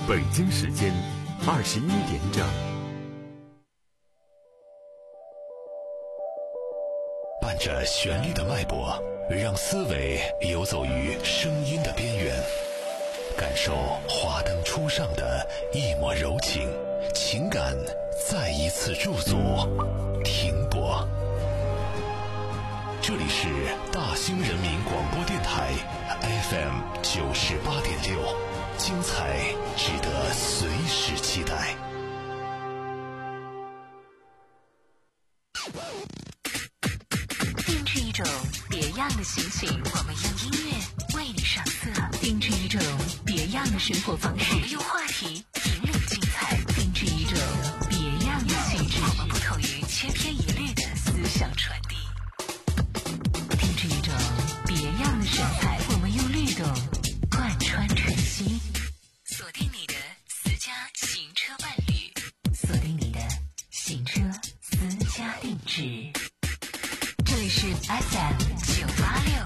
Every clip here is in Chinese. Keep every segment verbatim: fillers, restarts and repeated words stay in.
北京时间二十一点整。 伴着旋律的脉搏，让思维游走于声音的边缘，感受华灯初上的一抹柔情，情感再一次驻足停泊。这里是大兴人民广播电台 F M 九十八点六，精彩值得随时期待。 定制一种别样的心情，我们用音乐为你上色；定制一种别样的生活方式，我们用话题引领精彩；定制一种别样的气质，我们不同于千篇一律的思想传递；定制一种别样的神采，我们用律动贯穿晨曦。锁定你的私家行车伴侣，锁定你的行车私家定制。这里是 F M 九八六。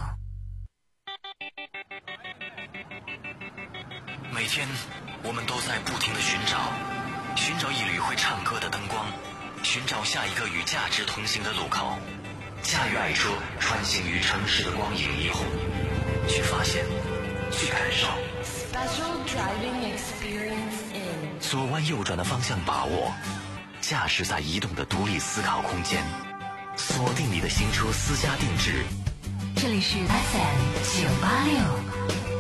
每天我们都在不停地寻找，寻找一缕会唱歌的灯光，寻找下一个与价值同行的路口，驾驭爱车穿行于城市的光影霓虹，去发现，去感受。 Special driving experience in 左弯右转的方向把握，驾驶在移动的独立思考空间，锁定你的新车私家定制。 这里是 F M 九八六。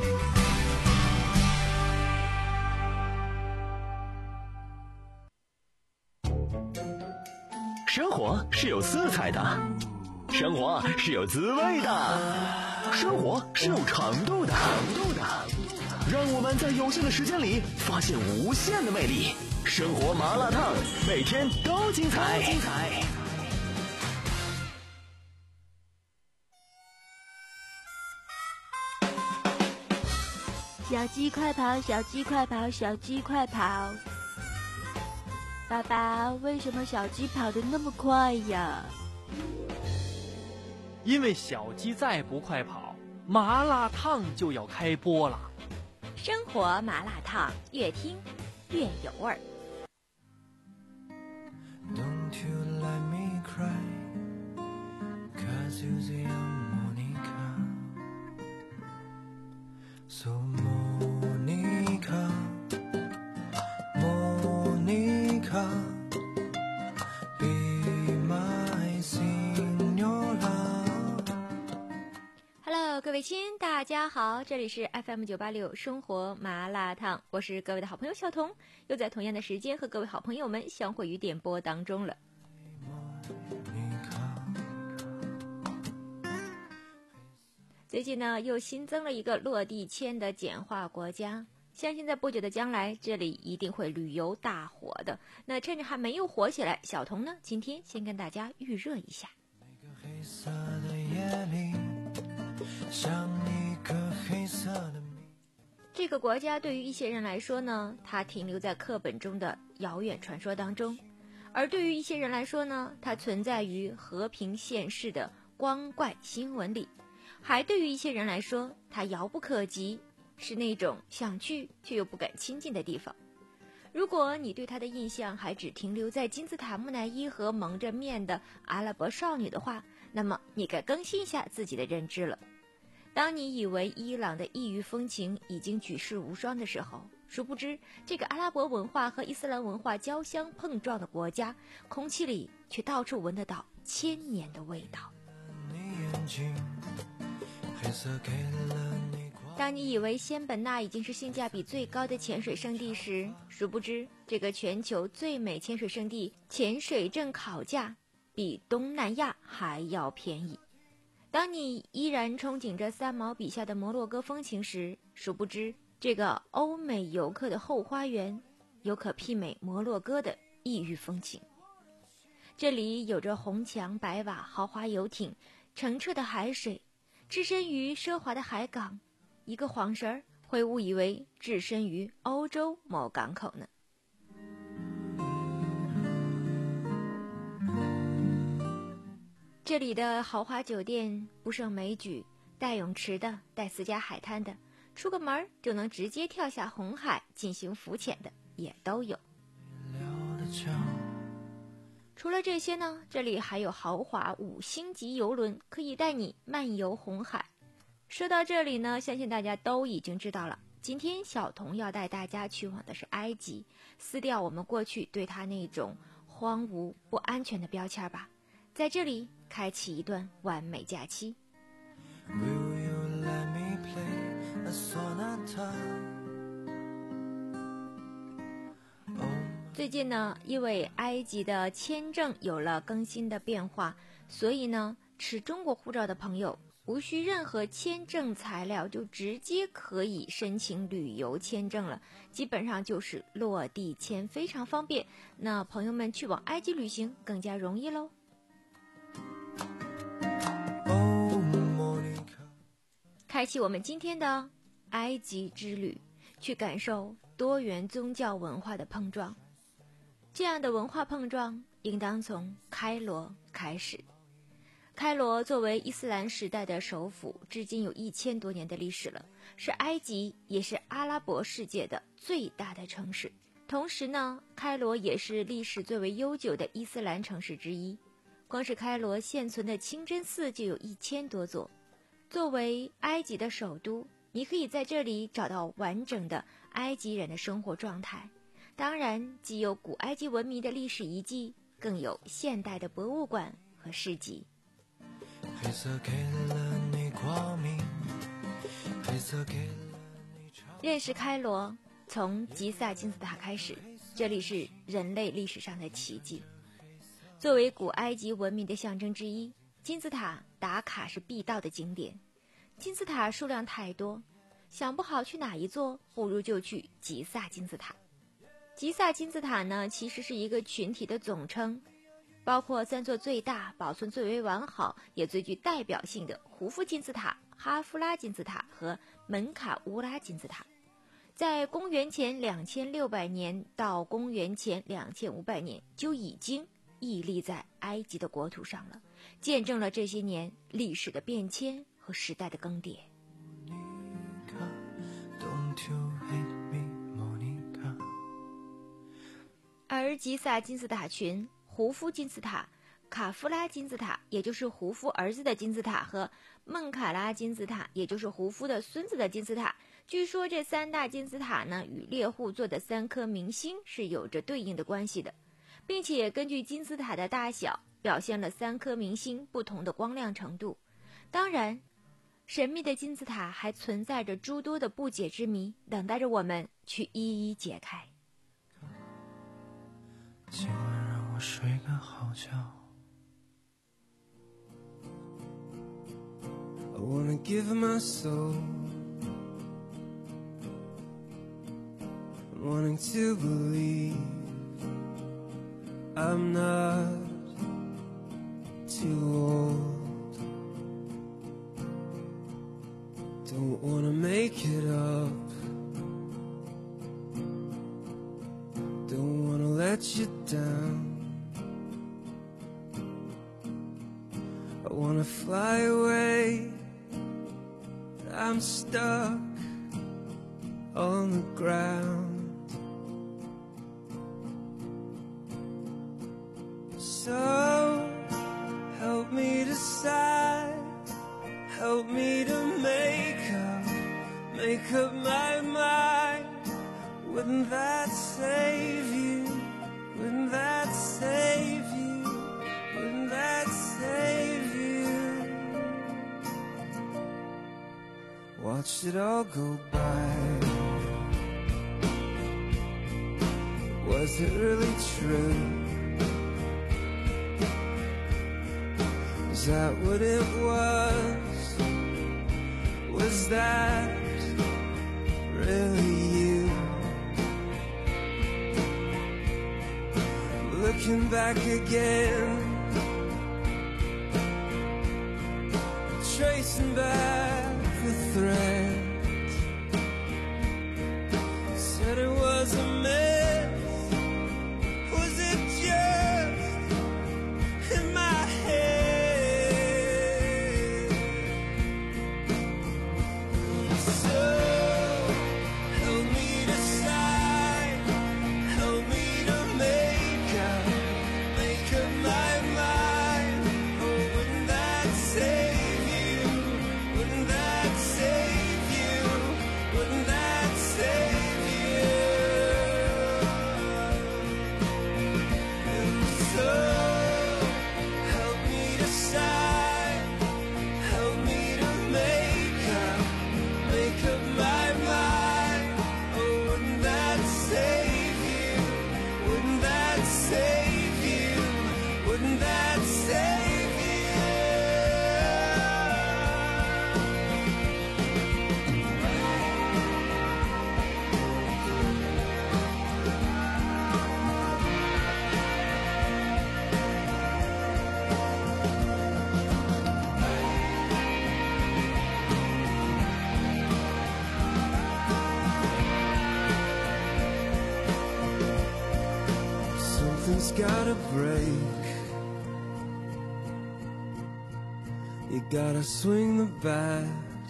生活是有色彩的，生活是有滋味的，生活是有长度的，长度的。让我们在有限的时间里发现无限的魅力。生活麻辣烫，每天都精彩。精彩。 小鸡快跑，小鸡快跑，小鸡快跑！爸爸，为什么小鸡跑得那么快呀？ 因为小鸡再不快跑，麻辣烫就要开播了。 生活麻辣烫，越听越有味儿。 Don't you let me cry, 'cause you're the young Monica. So Monica, Monica, be my signora. Hello， 各位亲，大家好，这里是 F M 九八六生活麻辣烫，我是各位的好朋友小彤，又在同样的时间和各位好朋友们相会于点播当中了。最近呢，又新增了一个落地签的简化国家，相信在不久的将来，这里一定会旅游大火的。那趁着还没有火起来，小彤呢，今天先跟大家预热一下。这个国家对于一些人来说呢，它停留在课本中的遥远传说当中，而对于一些人来说呢，它存在于和平现世的光怪新闻里，还对于一些人来说，它遥不可及，是那种想去却又不敢亲近的地方。如果你对她的印象还只停留在金字塔木乃伊和蒙着面的阿拉伯少女的话，那么你该更新一下自己的认知了。当你以为伊朗的异域风情已经举世无双的时候，殊不知这个阿拉伯文化和伊斯兰文化交相碰撞的国家，空气里却到处闻得到千年的味道。当你以为仙本那已经是性价比最高的潜水胜地时，殊不知这个全球最美潜水胜地潜水证考价比东南亚还要便宜。当你依然憧憬着三毛笔下的摩洛哥风情时，殊不知这个欧美游客的后花园有可媲美摩洛哥的异域风情。这里有着红墙白瓦、豪华游艇、澄澈的海水，置身于奢华的海港，一个晃神儿会误以为置身于欧洲某港口呢。这里的豪华酒店不胜枚举，带泳池的，带私家海滩的， 出个门就能直接跳下红海进行浮潜的也都有。除了这些呢，这里还有豪华五星级游轮可以带你漫游红海。说到这里呢，相信大家都已经知道了，今天小童要带大家去往的是埃及，撕掉我们过去对它那种荒芜不安全的标签吧，在这里开启一段完美假期。最近呢，因为埃及的签证有了更新的变化，所以呢，持中国护照的朋友无需任何签证材料就直接可以申请旅游签证了，基本上就是落地签，非常方便。那朋友们去往埃及旅行更加容易喽。开启我们今天的埃及之旅，去感受多元宗教文化的碰撞。这样的文化碰撞应当从开罗开始。开罗作为伊斯兰时代的首府，至今有一千多年的历史了，是埃及也是阿拉伯世界的最大的城市。同时呢，开罗也是历史最为悠久的伊斯兰城市之一。光是开罗现存的清真寺就有一千多座。作为埃及的首都，你可以在这里找到完整的埃及人的生活状态。当然，既有古埃及文明的历史遗迹，更有现代的博物馆和市集。 黑色给了你光明，黑色给了你长。 认识开罗，从吉萨金字塔开始，这里是人类历史上的奇迹。作为古埃及文明的象征之一，金字塔打卡是必到的景点。金字塔数量太多，想不好去哪一座，不如就去吉萨金字塔。吉萨金字塔呢，其实是一个群体的总称，包括三座最大、保存最为完好也最具代表性的胡夫金字塔、哈夫拉金字塔和门卡乌拉金字塔。在公元前两千六百年到公元前两千五百年就已经屹立在埃及的国土上了，见证了这些年历史的变迁和时代的更迭。而吉萨金字塔群、胡夫金字塔、卡夫拉金字塔，也就是胡夫儿子的金字塔，和孟卡拉金字塔，也就是胡夫的孙子的金字塔，据说这三大金字塔呢，与猎户座的三颗明星是有着对应的关系的，并且根据金字塔的大小，表现了三颗明星不同的光亮程度。当然，神秘的金字塔还存在着诸多的不解之谜，等待着我们去一一解开。 今晚让我睡个好觉。I wanna give my soul, I'm wanting to believe I'm not too old. Don't wanna make it up, don't wanna let you down. I wanna fly away, but I'm stuck on the ground. So help me decide, help me to make up, make up my mind. Wouldn't that save you? Wouldn't that save you? Wouldn't that save you? Watched it all go by. Was it really true? Is that what it was? Was that really you? Looking back again, tracing back the thread. Said it was a myth, was it just in my head? So Something's gotta break. You gotta swing the bat.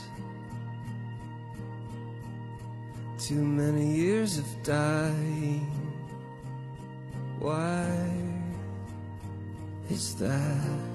Too many years of dying. Why is that?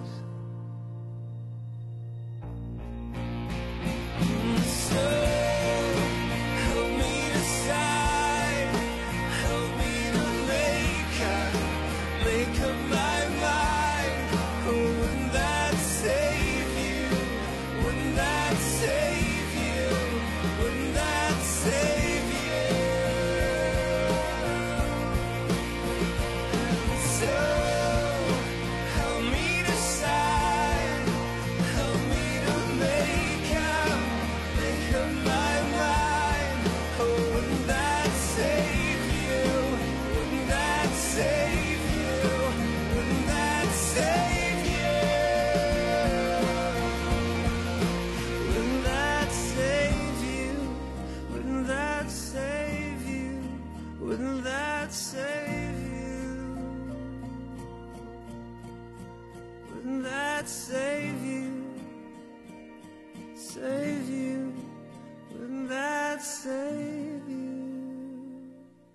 Save you, save you, wouldn't that save you?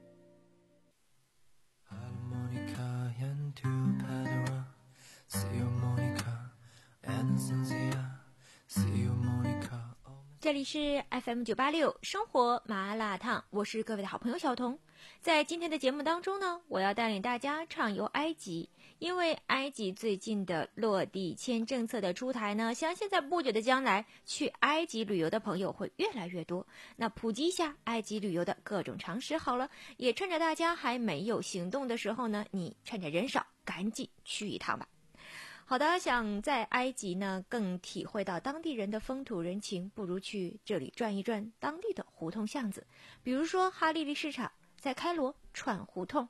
Harmonica and two Padua, see you Monica, and Cynthia, see you Monica. 这里是 F M 九八六生活麻辣烫，我是各位的好朋友小彤。在今天的节目当中呢，我要带领大家畅游埃及。因为埃及最近的落地签政策的出台呢，相信在不久的将来，去埃及旅游的朋友会越来越多。那普及一下埃及旅游的各种常识好了，也趁着大家还没有行动的时候呢，你趁着人少，赶紧去一趟吧。好的，想在埃及呢更体会到当地人的风土人情，不如去这里转一转当地的胡同巷子，比如说哈利利市场，在开罗串胡同。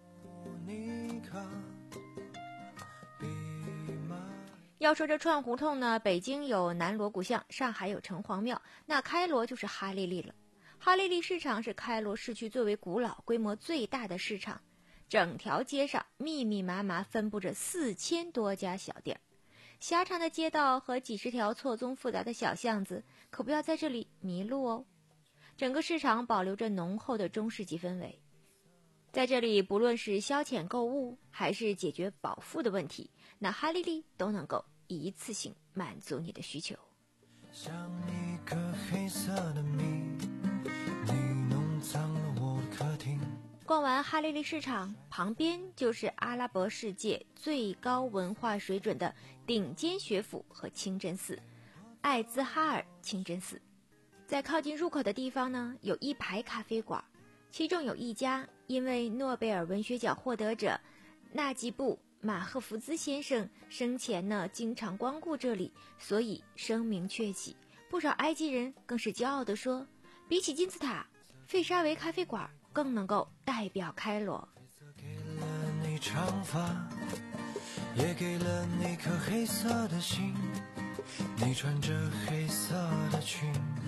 要说这串胡同呢，北京有南锣鼓巷，上海有城隍庙，那开罗就是哈利利了。哈利利市场是开罗市区最为古老、规模最大的市场，整条街上密密麻麻分布着四千多家小店，狭长的街道和几十条错综复杂的小巷子，可不要在这里迷路哦。整个市场保留着浓厚的中世纪氛围，在这里不论是消遣购物，还是解决饱腹的问题，那哈利利都能够一次性满足你的需求。 像一个黑色的谜，你弄脏了我的客厅。 逛完哈利利市场，旁边就是阿拉伯世界最高文化水准的顶尖学府和清真寺——艾兹哈尔清真寺。在靠近入口的地方呢，有一排咖啡馆，其中有一家因为诺贝尔文学奖获得者纳吉布马赫福兹先生生前呢经常光顾这里，所以声名鹊起。不少埃及人更是骄傲地说，比起金字塔，费沙维咖啡馆更能够代表开罗。 给了你长发，也给了你颗黑色的心，你穿着黑色的裙。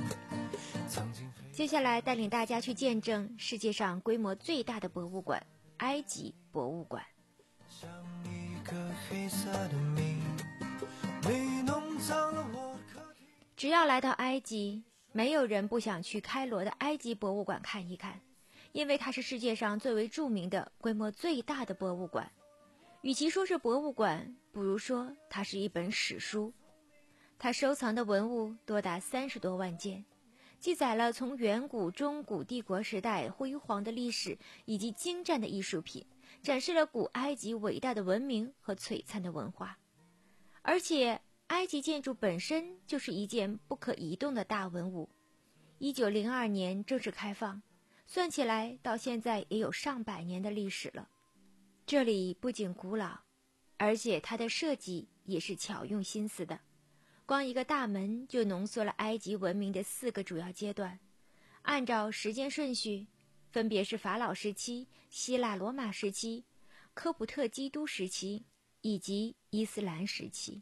接下来带领大家去见证世界上规模最大的博物馆——埃及博物馆。 像一个黑色的谜，你弄脏了我客厅。 只要来到埃及，没有人不想去开罗的埃及博物馆看一看，因为它是世界上最为著名的、规模最大的博物馆。与其说是博物馆，不如说它是一本史书。它收藏的文物多达三十多万件，记载了从远古、中古帝国时代辉煌的历史以及精湛的艺术品，展示了古埃及伟大的文明和璀璨的文化。而且埃及建筑本身就是一件不可移动的大文物。一九零二年正式开放，算起来到现在也有上百年的历史了。这里不仅古老，而且它的设计也是巧用心思的。光一个大门就浓缩了埃及文明的四个主要阶段，按照时间顺序，分别是法老时期、希腊罗马时期、科普特基督时期以及伊斯兰时期。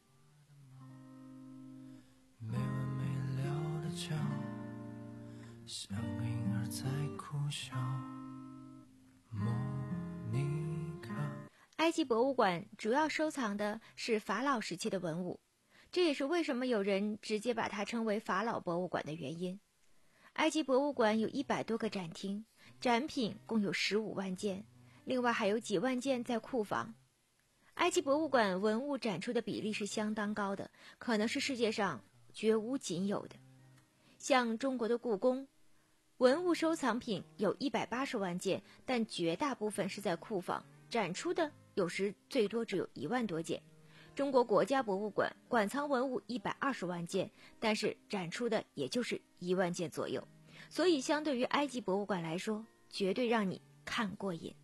没完没了的叫，像个婴儿在哭笑。莫妮卡。 埃及博物馆主要收藏的是法老时期的文物，这也是为什么有人直接把它称为法老博物馆的原因。埃及博物馆有一百多个展厅，展品共有十五万件，另外还有几万件在库房。埃及博物馆文物展出的比例是相当高的，可能是世界上绝无仅有的。像中国的故宫，文物收藏品有一百八十万件，但绝大部分是在库房，展出的有时最多只有一万多件。中国国家博物馆馆藏文物一百二十万件，但是展出的也就是一万件左右，所以相对于埃及博物馆来说，绝对让你看过瘾。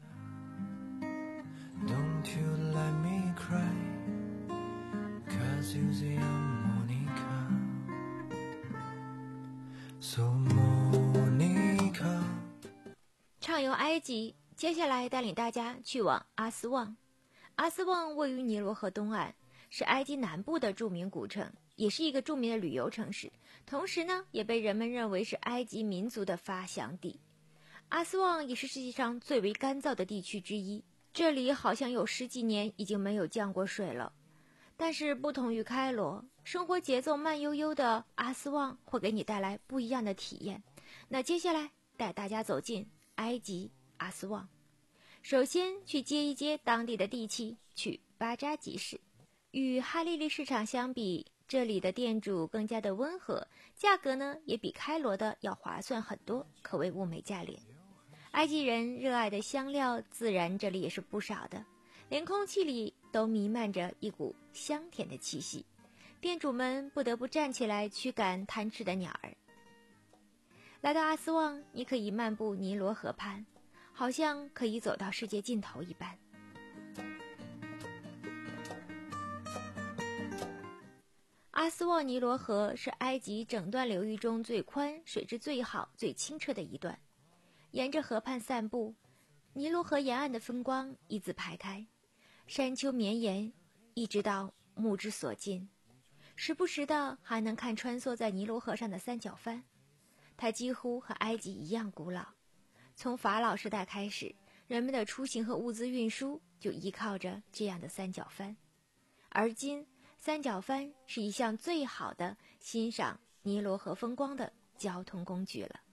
Don't you let me cry, 'cause you're the Monica. So Monica. 畅游埃及，接下来带领大家去往阿斯旺。阿斯旺位于尼罗河东岸，是埃及南部的著名古城，也是一个著名的旅游城市，同时呢，也被人们认为是埃及民族的发祥地。阿斯旺也是世界上最为干燥的地区之一，这里好像有十几年已经没有降过水了。但是不同于开罗，生活节奏慢悠悠的阿斯旺会给你带来不一样的体验。那接下来带大家走进埃及阿斯旺。首先去接一接当地的地气，去巴扎集市。与哈利利市场相比，这里的店主更加的温和，价格呢也比开罗的要划算很多，可谓物美价廉。埃及人热爱的香料自然这里也是不少的，连空气里都弥漫着一股香甜的气息，店主们不得不站起来驱赶贪吃的鸟儿。来到阿斯旺，你可以漫步尼罗河畔，好像可以走到世界尽头一般。阿斯旺尼罗河是埃及整段流域中最宽、水质最好、最清澈的一段。沿着河畔散步，尼罗河沿岸的风光一字排开，山丘绵延，一直到目之所尽。时不时的还能看穿梭在尼罗河上的三角帆，它几乎和埃及一样古老。从法老时代开始，人们的出行和物资运输就依靠着这样的三角帆，而今三角帆是一项最好的欣赏尼罗河风光的交通工具了。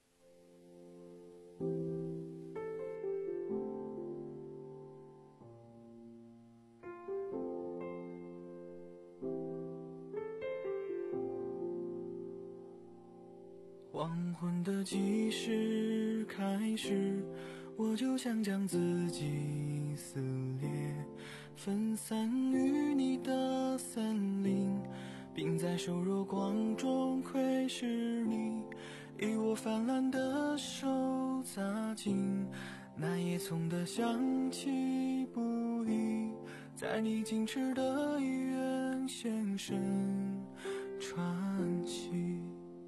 黄昏的计时开始，我就想将自己撕裂，分散于你的森林，并在瘦弱光中窥视你，以我泛滥的手扎进那野葱的香气不已，在你矜持的医院现身传奇。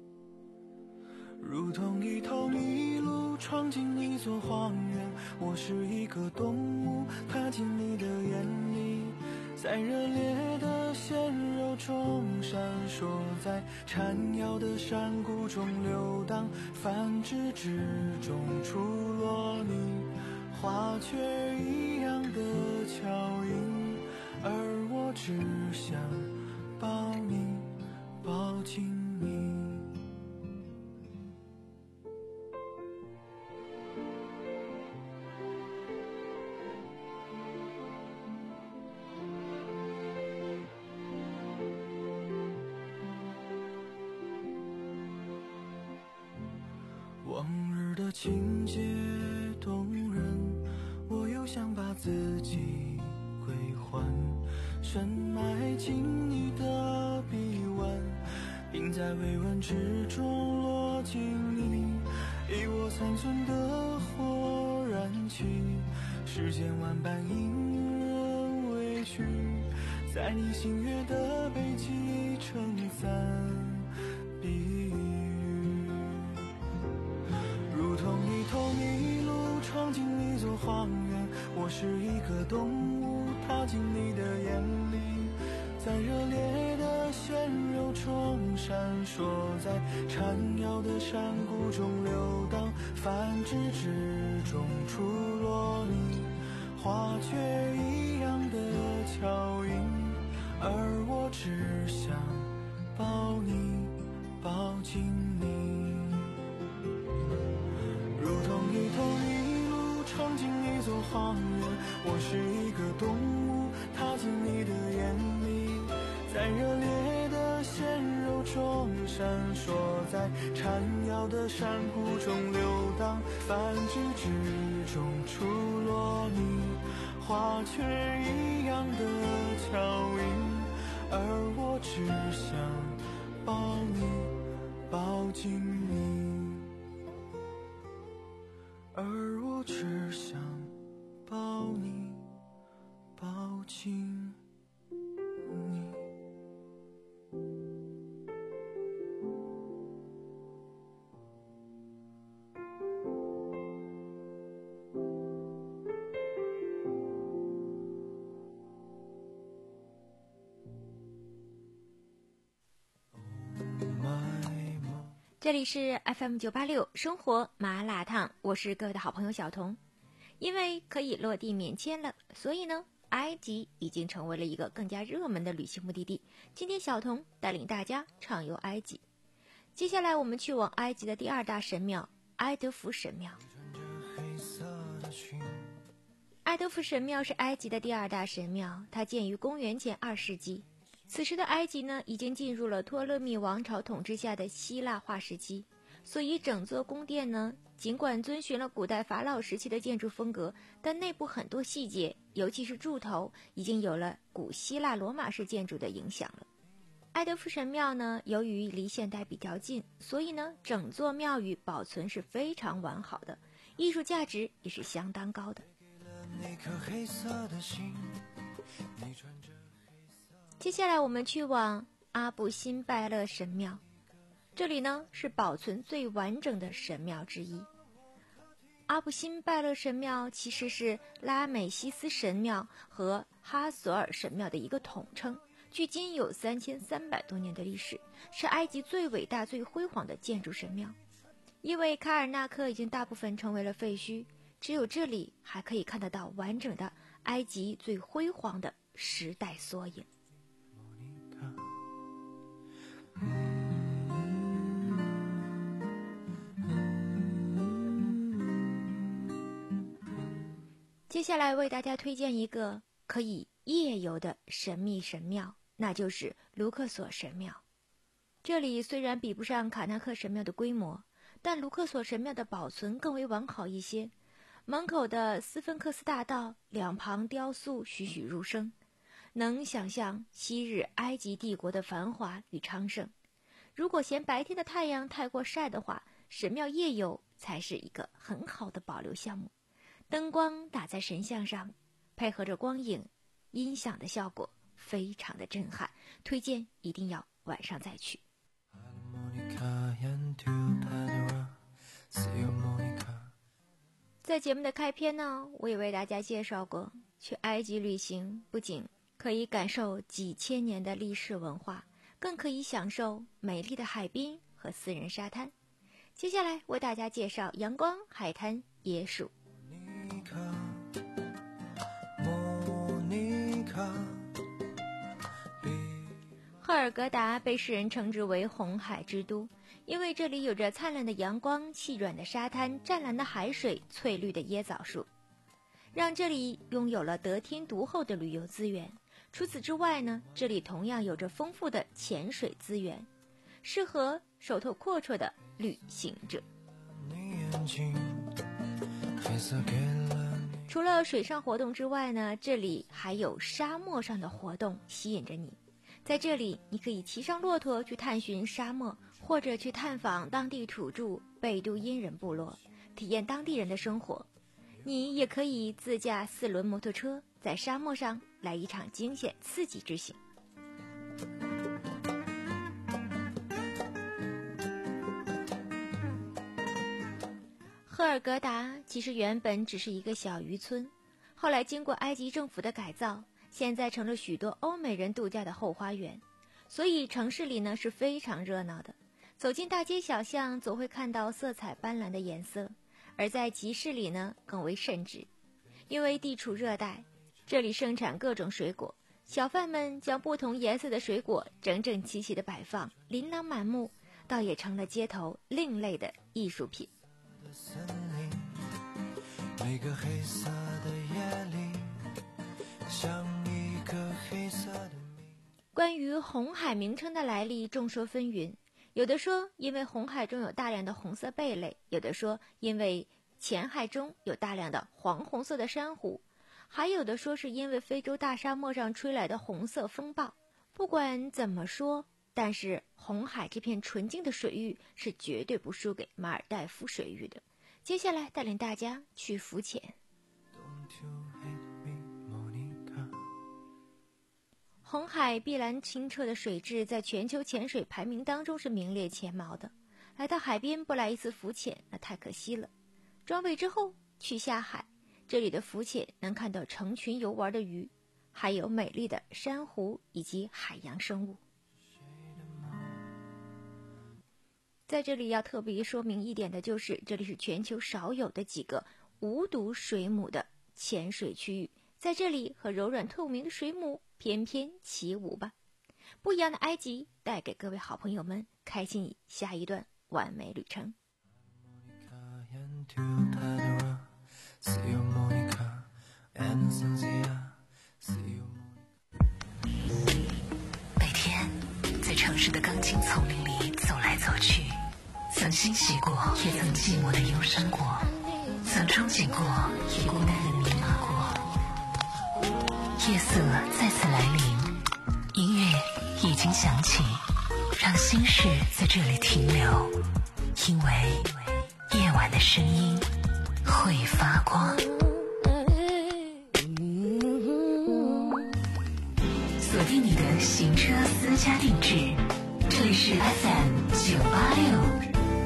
如同一头麋鹿闯进一座荒原，我是一个动物踏进你的眼里，在热烈的鲜肉中闪烁，在缠绕的山谷中流荡，繁殖之中出落你花雀一样的巧音，而我只想抱你抱紧你。往日的情节动人，我又想把自己归还，深埋进你的臂弯，并在微温之中落进你，以我残存的火燃起世间万般隐忍委屈，在你星月的背脊撑伞避雨。如同一头麋鹿闯进一座荒原，我是一个动物踏进你的眼里，在热烈的鲜肉中闪烁，在缠绕的山谷中流荡，繁殖之中出落你花却一样的巧音，而我只想抱你抱紧你，如同一头一路闯进一座花园，我是一个动物踏进你的眼里，在热烈的鲜肉中闪烁，在缠绕的珊瑚中流荡，繁殖之中出落你，花却一样的巧音，而我只想抱你抱紧你，而我只想抱你抱紧你。 这里是 F M 九八六生活麻辣烫，我是各位的好朋友小童。因为可以落地免签了，所以呢，埃及已经成为了一个更加热门的旅行目的地。今天小童带领大家畅游埃及。接下来我们去往埃及的第二大神庙埃德福神庙。埃德福神庙是埃及的第二大神庙，它建于公元前二世纪。此时的埃及呢，已经进入了托勒密王朝统治下的希腊化时期，所以整座宫殿呢，尽管遵循了古代法老时期的建筑风格，但内部很多细节，尤其是柱头，已经有了古希腊罗马式建筑的影响了。埃德福神庙呢，由于离现代比较近，所以呢，整座庙宇保存是非常完好的，艺术价值也是相当高的。接下来我们去往阿布辛拜勒神庙，这里呢是保存最完整的神庙之一。阿布辛拜勒神庙其实是拉美西斯神庙和哈索尔神庙的一个统称，距今有三千三百多年的历史，是埃及最伟大最辉煌的建筑神庙。因为卡尔纳克已经大部分成为了废墟，只有这里还可以看得到完整的埃及最辉煌的时代缩影。接下来为大家推荐一个可以夜游的神秘神庙，那就是卢克索神庙。这里虽然比不上卡纳克神庙的规模，但卢克索神庙的保存更为完好一些。门口的斯芬克斯大道两旁雕塑栩栩如生，能想象昔日埃及帝国的繁华与昌盛。如果嫌白天的太阳太过晒的话，神庙夜游才是一个很好的保留项目。灯光打在神像上，配合着光影，音响的效果非常的震撼，推荐一定要晚上再去。在节目的开篇呢，我也为大家介绍过，去埃及旅行不仅可以感受几千年的历史文化，更可以享受美丽的海滨和私人沙滩。接下来为大家介绍阳光海滩椰树。赫尔格达被世人称之为红海之都，因为这里有着灿烂的阳光、细软的沙滩、湛蓝的海水、翠绿的椰枣树，让这里拥有了得天独厚的旅游资源。除此之外呢，这里同样有着丰富的潜水资源，适合手头阔绰的旅行者。除了水上活动之外呢，这里还有沙漠上的活动吸引着你。在这里，你可以骑上骆驼去探寻沙漠，或者去探访当地土著贝都因人部落，体验当地人的生活。你也可以自驾四轮摩托车，在沙漠上来一场惊险刺激之行。赫尔格达其实原本只是一个小渔村，后来经过埃及政府的改造，现在成了许多欧美人度假的后花园，所以城市里呢是非常热闹的。走进大街小巷，总会看到色彩斑斓的颜色，而在集市里呢更为甚至。 因为地处热带，这里盛产各种水果，小贩们将不同颜色的水果整整齐齐地摆放，琳琅满目，倒也成了街头另类的艺术品。 每个黑色的夜里，像一个黑色的谜。 关于红海名称的来历，众说纷纭。有的说因为红海中有大量的红色贝类，有的说因为浅海中有大量的黄红色的珊瑚，还有的说是因为非洲大沙漠上吹来的红色风暴。不管怎么说，但是红海这片纯净的水域是绝对不输给马尔代夫水域的。接下来带领大家去浮潜。红海碧蓝清澈的水质在全球潜水排名当中是名列前茅的。来到海边不来一次浮潜，那太可惜了。装备之后去下海，这里的浮潜能看到成群游玩的鱼，还有美丽的珊瑚以及海洋生物。在这里要特别说明一点的就是，这里是全球少有的几个无毒水母的潜水区域，在这里和柔软透明的水母翩翩起舞吧。不一样的埃及带给各位好朋友们开心以下一段完美旅程。 每天在城市的钢筋丛林里走来走去，曾欣喜过，也曾寂寞的忧伤过，曾憧憬过，也孤单的迷茫过。夜色再次来临，音乐已经响起，让心事在这里停留，因为夜晚的声音会发光。锁定你的行车私家定制，这里是 F M 九八六。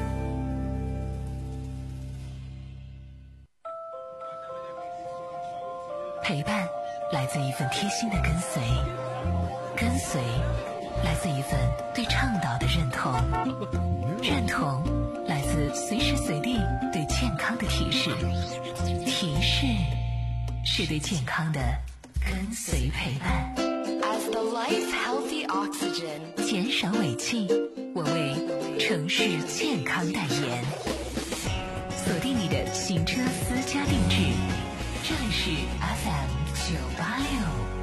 陪伴来自一份贴心的跟随，跟随来自一份对倡导的认同，认同来自随时随地对健康的提示，提示是对健康的跟随陪伴。 As the life's healthy oxygen， 减少尾气，我为城市健康代言。锁定你的行车私家定制，这里是 F M 九八六。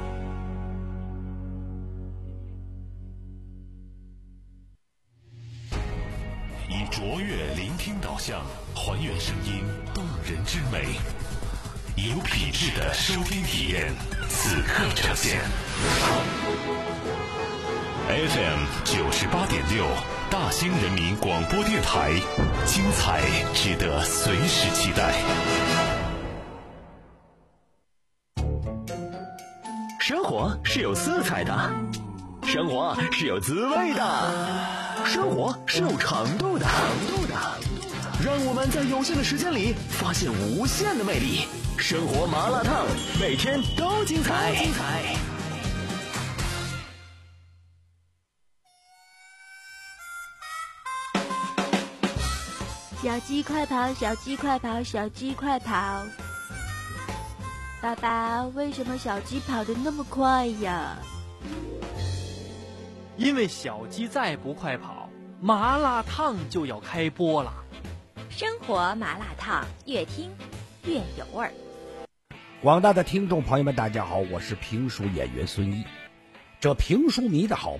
以卓越聆听导向，还原声音动人之美，有品质的收听体验，此刻呈现。F M 九十八点六，大兴人民广播电台，精彩值得随时期待。 生活是有色彩的，生活是有滋味的，生活是有长度的。让我们在有限的时间里发现无限的魅力。生活麻辣烫，每天都精彩。 小鸡快跑，小鸡快跑，小鸡快跑！爸爸，为什么小鸡跑得那么快呀？ 因为小鸡再不快跑，麻辣烫就要开播了。 生活麻辣烫，越听越有味儿。 广大的听众朋友们，大家好，我是评书演员孙一。这评书迷的好